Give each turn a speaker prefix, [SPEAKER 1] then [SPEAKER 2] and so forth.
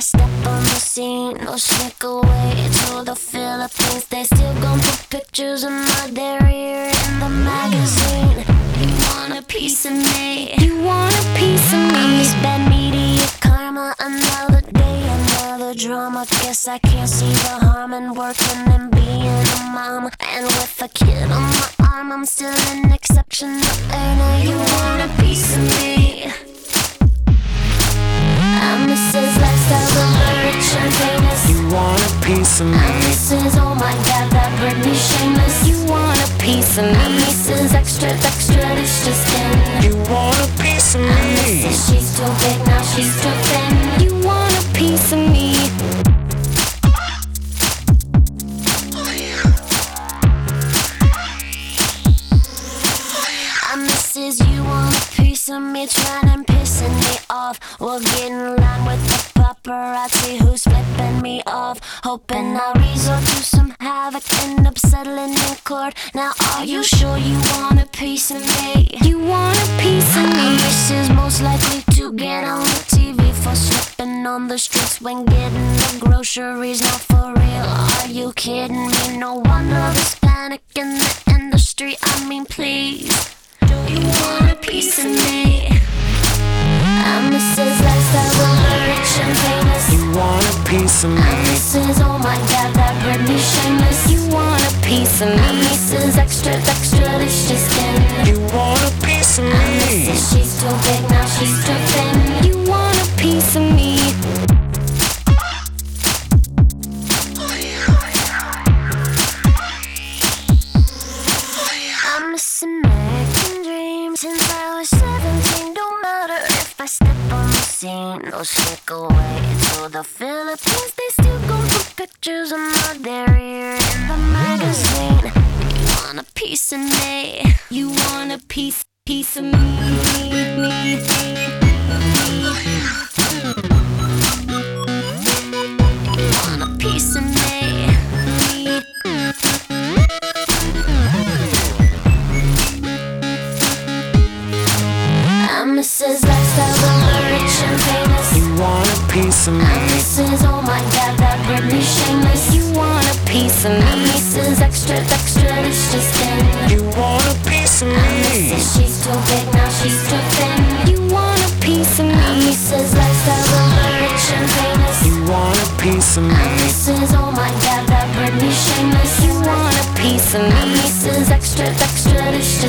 [SPEAKER 1] step on the scene, no sneak away to the Philippines. They still gon' put pictures of my derriere in the magazine. You want a piece of me? You want a piece of me? I'm this bad media karma, another day, another drama. Guess I can't see the harm in working and being a mom. And with a kid on my arm, I'm still an exceptional earner. You want a piece of me? I'm Mrs. Lifestyle, the rich and famous.
[SPEAKER 2] You want a piece of me?
[SPEAKER 1] I'm Mrs. Oh my God, that Britney shameless. You want a piece of me? I'm Mrs. Extra, extra, delicious skin.
[SPEAKER 2] You want a piece of me?
[SPEAKER 1] I'm Mrs. She's too big, now she's too thin. You want a piece of me? I'm Mrs. You want a piece of me? Trying and pissing me off. We'll get in line with the paparazzi who's flipping me off. Hoping I'll resort to some havoc, end up settling in court. Now are you sure you want a piece of me? You want a piece of me? Mrs. most likely to get on the TV for slipping on the streets when getting the groceries. Not for real, are you kidding me? No wonder there's panic in the industry. I mean, please, do you want a piece of me? I'm Mrs. Lifestyle, the rich and famous.
[SPEAKER 2] You want a piece of me?
[SPEAKER 1] I'm Mrs. Oh my God, that Britney shameless. You want a piece of me? I'm Mrs. Extra, extra, delicious skin.
[SPEAKER 2] You want a piece of
[SPEAKER 1] I'm
[SPEAKER 2] me?
[SPEAKER 1] Mrs. She's too big, now she's too thin. You want a piece of me? I'm missing American dreams since I was 17. Don't matter if I step on the scene, no sneak away to the Philippines. They still gon' put pictures of my derriere in the magazine. You want a piece of me? You want a piece of me? You want a piece of me? I'm Mrs. Lifestyle, the rich and famous.
[SPEAKER 2] You want a piece of me?
[SPEAKER 1] I'm Mrs. Oh my God, that Britney shameless. You want a piece of me? I'm Mrs. Extra, extra, delicious skin.
[SPEAKER 2] You want a piece of
[SPEAKER 1] I'm
[SPEAKER 2] me?
[SPEAKER 1] Mrs. She's too big, now she's too thin. You want a piece of me? I'm Mrs. Lifestyle, the rich and famous.
[SPEAKER 2] You want a piece of
[SPEAKER 1] I'm
[SPEAKER 2] me?
[SPEAKER 1] Mrs. Oh my God, that Britney shameless. You want a piece of me? I'm Mrs. Extra, extra, delicious